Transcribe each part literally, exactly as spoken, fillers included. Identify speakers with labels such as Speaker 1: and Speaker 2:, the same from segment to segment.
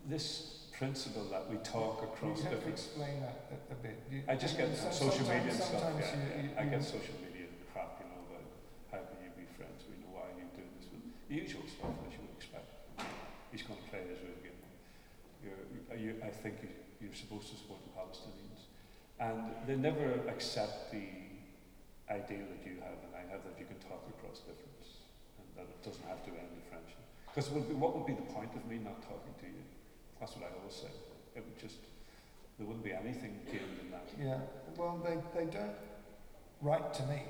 Speaker 1: this principle that we talk across
Speaker 2: you have
Speaker 1: different...
Speaker 2: to explain that a, a bit. You,
Speaker 1: I just get
Speaker 2: some,
Speaker 1: social media and stuff,
Speaker 2: sometimes
Speaker 1: yeah,
Speaker 2: you,
Speaker 1: yeah.
Speaker 2: You,
Speaker 1: I
Speaker 2: you,
Speaker 1: get social media crap, you know, about how can you be friends, we know why are you doing this, with the usual stuff as you would expect. He's going to play Israel again. You're, you, I think you, you're supposed to support the Palestinians. And they never accept the ideal that you have and I have, that you can talk across difference and that it doesn't have to end the friendship. Because what would be the point of me not talking to you? That's what I always say. It would just, there wouldn't be anything gained in that.
Speaker 2: Yeah, well, they, they don't write to me.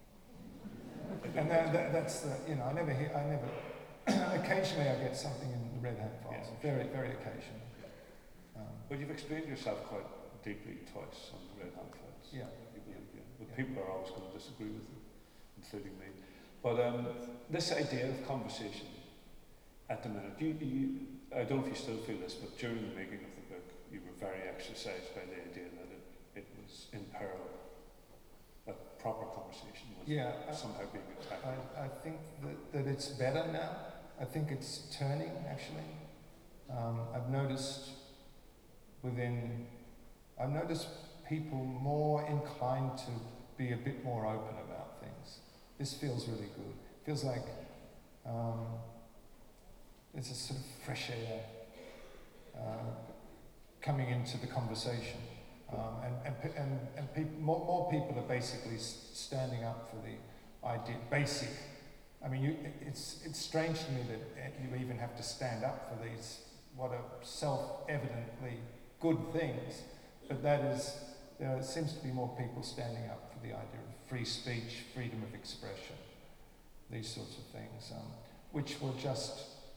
Speaker 2: And that, that, that's the, you know, I never hear, I never, occasionally I get something in the Red Hat files, yeah, very, sure. very occasionally.
Speaker 1: Yeah. Um, but you've explained yourself quite deeply twice on the Red Hat files.
Speaker 2: Yeah.
Speaker 1: People,
Speaker 2: yeah.
Speaker 1: yeah. But
Speaker 2: yeah.
Speaker 1: people are always going to disagree with you, including me. But um, this idea of conversation at the minute, you, you, I don't know if you still feel this, but during the making of the book, you were very exercised by the idea that it, it was in peril, that proper conversation was
Speaker 2: yeah,
Speaker 1: somehow being attacked.
Speaker 2: I, I think that, that it's better now. I think it's turning, actually. Um, I've noticed within, I've noticed people more inclined to be a bit more open about things. This feels really good. It feels like um, there's a sort of fresh air uh, coming into the conversation. Um, and and, and, and peop- more, more people are basically s- standing up for the idea, basic. I mean, you, it's it's strange to me that you even have to stand up for these, what are self-evidently good things, but that is, there seems to be more people standing up for the idea of free speech, freedom of expression, these sorts of things, um, which were just,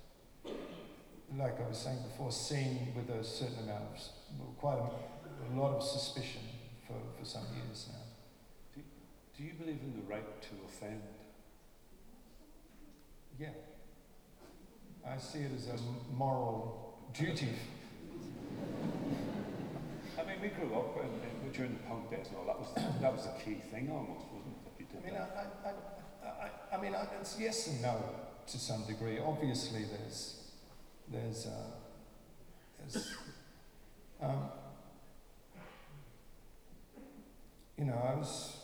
Speaker 2: like I was saying before, seen with a certain amount of, quite a, a lot of suspicion for, for some years now.
Speaker 1: Do, do you believe in the right to offend?
Speaker 2: Yeah. I see it as a moral duty.
Speaker 1: I mean, we grew up and, and during the punk days and all, that was the, that was the key thing almost, wasn't it? That you did
Speaker 2: I mean,
Speaker 1: that.
Speaker 2: I, I, I, I mean, it's yes and no to some degree. Obviously, there's, there's, uh, there's, um, you know, I was,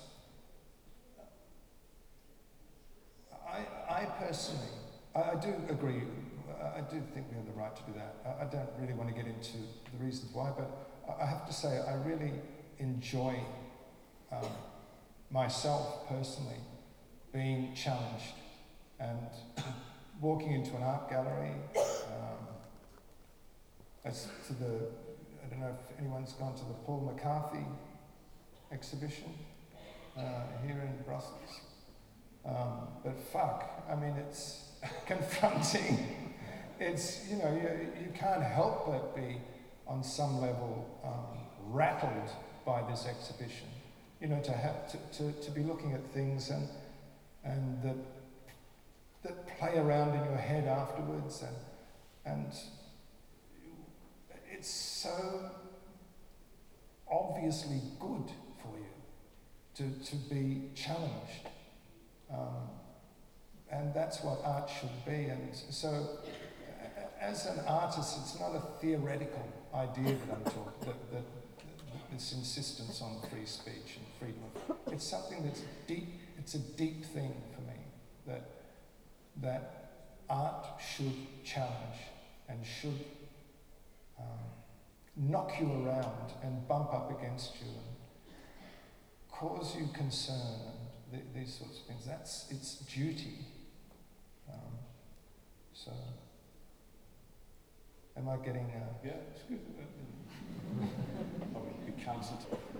Speaker 2: I, I personally, I, I do agree. I do think we have the right to do that. I, I don't really want to get into the reasons why, but I, I have to say I really enjoy um, myself personally being challenged and walking into an art gallery. Um, as to the, I don't know if anyone's gone to the Paul McCarthy exhibition uh, here in Brussels. Um, but fuck, I mean, it's confronting. It's, you know, you, you can't help but be on some level um, rattled by this exhibition. You know, to have to, to, to be looking at things and and that that play around in your head afterwards, and and it's so obviously good for you to to be challenged. Um, and that's what art should be. And so, as an artist, it's not a theoretical idea that I'm talking, that, that, that this insistence on free speech and freedom of, it's something that's deep, it's a deep thing for me, that, that art should challenge and should um, knock you around and bump up against you and cause you concern and th- these sorts of things. That's its duty. Um, so, am I getting? Uh,
Speaker 1: yeah, it's good. Probably be cancelled.